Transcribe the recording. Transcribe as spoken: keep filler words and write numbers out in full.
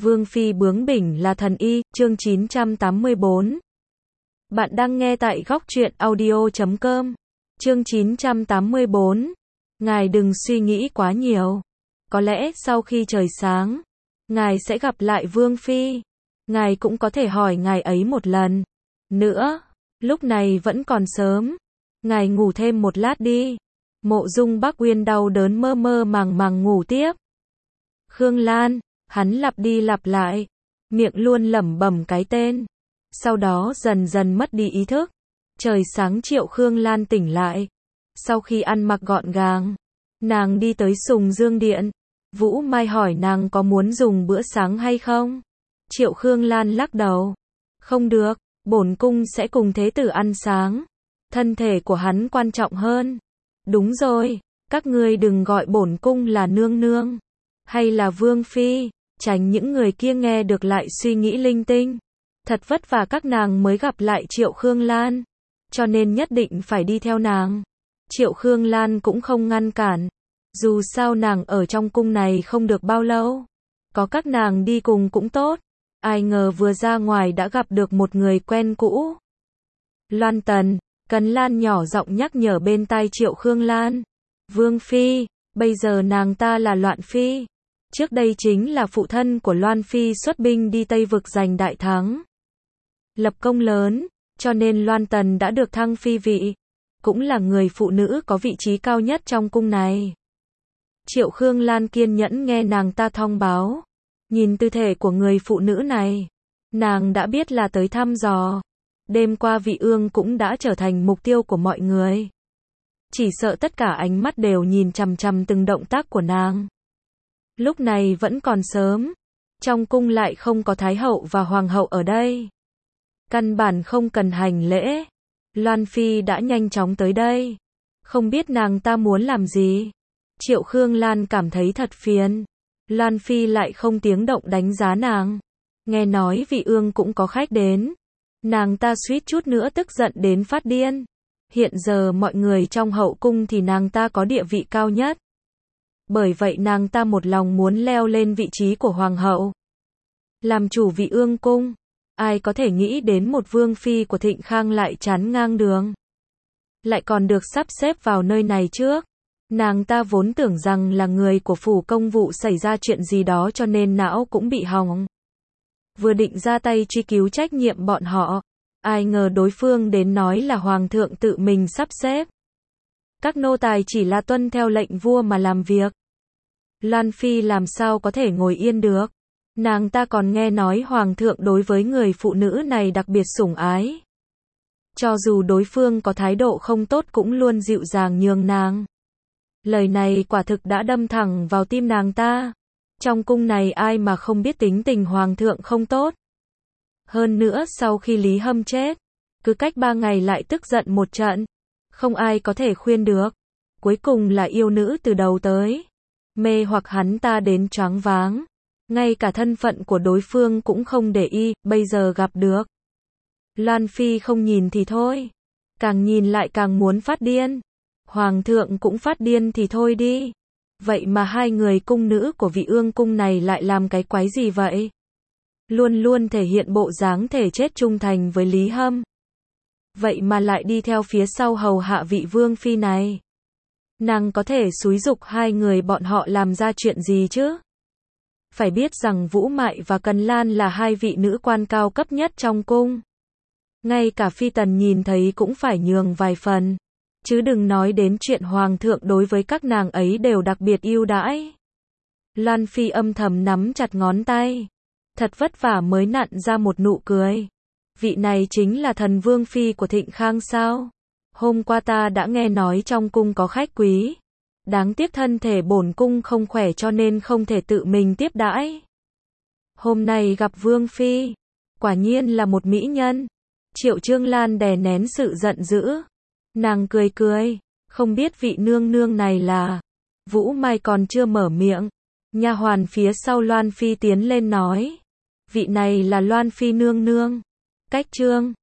Vương phi bướng bỉnh là thần y, chương chín trăm tám mươi bốn. Bạn đang nghe tại góc truyện audio chấm com. Chương chín trăm tám mươi bốn. Ngài đừng suy nghĩ quá nhiều. Có lẽ sau khi trời sáng, ngài sẽ gặp lại Vương phi. Ngài cũng có thể hỏi ngài ấy một lần nữa. Lúc này vẫn còn sớm. Ngài ngủ thêm một lát đi. Mộ Dung Bắc Uyên đau đớn mơ mơ màng màng ngủ tiếp. Khương Lan, hắn lặp đi lặp lại, miệng luôn lẩm bẩm cái tên. Sau đó dần dần mất đi ý thức. Trời sáng Triệu Khương Lan tỉnh lại. Sau khi ăn mặc gọn gàng, nàng đi tới Sùng Dương Điện. Vũ Mai hỏi nàng có muốn dùng bữa sáng hay không? Triệu Khương Lan lắc đầu. Không được, bổn cung sẽ cùng thế tử ăn sáng. Thân thể của hắn quan trọng hơn. Đúng rồi, các ngươi đừng gọi bổn cung là nương nương, hay là vương phi, tránh những người kia nghe được lại suy nghĩ linh tinh. Thật vất vả các nàng mới gặp lại Triệu Khương Lan, cho nên nhất định phải đi theo nàng. Triệu Khương Lan cũng không ngăn cản. Dù sao nàng ở trong cung này không được bao lâu, có các nàng đi cùng cũng tốt. Ai ngờ vừa ra ngoài đã gặp được một người quen cũ. Loan Tần, Cần Lan nhỏ giọng nhắc nhở bên tai Triệu Khương Lan. Vương phi, bây giờ nàng ta là Loan phi. Trước đây chính là phụ thân của Loan phi xuất binh đi Tây vực giành đại thắng, lập công lớn, cho nên Loan Tần đã được thăng phi vị, cũng là người phụ nữ có vị trí cao nhất trong cung này. Triệu Khương Lan kiên nhẫn nghe nàng ta thông báo. Nhìn tư thể của người phụ nữ này, nàng đã biết là tới thăm dò. Đêm qua Vị Ương cũng đã trở thành mục tiêu của mọi người. Chỉ sợ tất cả ánh mắt đều nhìn chằm chằm từng động tác của nàng. Lúc này vẫn còn sớm, trong cung lại không có Thái hậu và Hoàng hậu ở đây. Căn bản không cần hành lễ. Loan phi đã nhanh chóng tới đây. Không biết nàng ta muốn làm gì. Triệu Khương Lan cảm thấy thật phiền. Loan phi lại không tiếng động đánh giá nàng. Nghe nói Vị Ương cũng có khách đến. Nàng ta suýt chút nữa tức giận đến phát điên. Hiện giờ mọi người trong hậu cung thì nàng ta có địa vị cao nhất. Bởi vậy nàng ta một lòng muốn leo lên vị trí của hoàng hậu, làm chủ Vị Ương cung. Ai có thể nghĩ đến một vương phi của Thịnh Khang lại chắn ngang đường, lại còn được sắp xếp vào nơi này trước. Nàng ta vốn tưởng rằng là người của phủ công vụ xảy ra chuyện gì đó cho nên não cũng bị hỏng. Vừa định ra tay truy cứu trách nhiệm bọn họ, ai ngờ đối phương đến nói là hoàng thượng tự mình sắp xếp. Các nô tài chỉ là tuân theo lệnh vua mà làm việc. Loan phi làm sao có thể ngồi yên được. Nàng ta còn nghe nói hoàng thượng đối với người phụ nữ này đặc biệt sủng ái. Cho dù đối phương có thái độ không tốt cũng luôn dịu dàng nhường nàng. Lời này quả thực đã đâm thẳng vào tim nàng ta. Trong cung này ai mà không biết tính tình hoàng thượng không tốt. Hơn nữa sau khi Lý Hâm chết, cứ cách ba ngày lại tức giận một trận. Không ai có thể khuyên được. Cuối cùng là yêu nữ từ đầu tới mê hoặc hắn ta đến choáng váng. Ngay cả thân phận của đối phương cũng không để ý, bây giờ gặp được. Loan phi không nhìn thì thôi, càng nhìn lại càng muốn phát điên. Hoàng thượng cũng phát điên thì thôi đi. Vậy mà hai người cung nữ của Vị Ương cung này lại làm cái quái gì vậy? Luôn luôn thể hiện bộ dáng thể chết trung thành với Lý Hâm. Vậy mà lại đi theo phía sau hầu hạ vị vương phi này. Nàng có thể xúi giục hai người bọn họ làm ra chuyện gì chứ? Phải biết rằng Vũ Mại và Cần Lan là hai vị nữ quan cao cấp nhất trong cung. Ngay cả Phi Tần nhìn thấy cũng phải nhường vài phần. Chứ đừng nói đến chuyện hoàng thượng đối với các nàng ấy đều đặc biệt ưu đãi. Loan phi âm thầm nắm chặt ngón tay. Thật vất vả mới nặn ra một nụ cười. Vị này chính là thần vương phi của Thịnh Khang sao? Hôm qua ta đã nghe nói trong cung có khách quý. Đáng tiếc thân thể bổn cung không khỏe cho nên không thể tự mình tiếp đãi. Hôm nay gặp vương phi, quả nhiên là một mỹ nhân. Triệu Trương Lan đè nén sự giận dữ. Nàng cười cười, không biết vị nương nương này là. Vũ Mai còn chưa mở miệng, nha hoàn phía sau Loan phi tiến lên nói. Vị này là Loan phi nương nương. Cách Trương,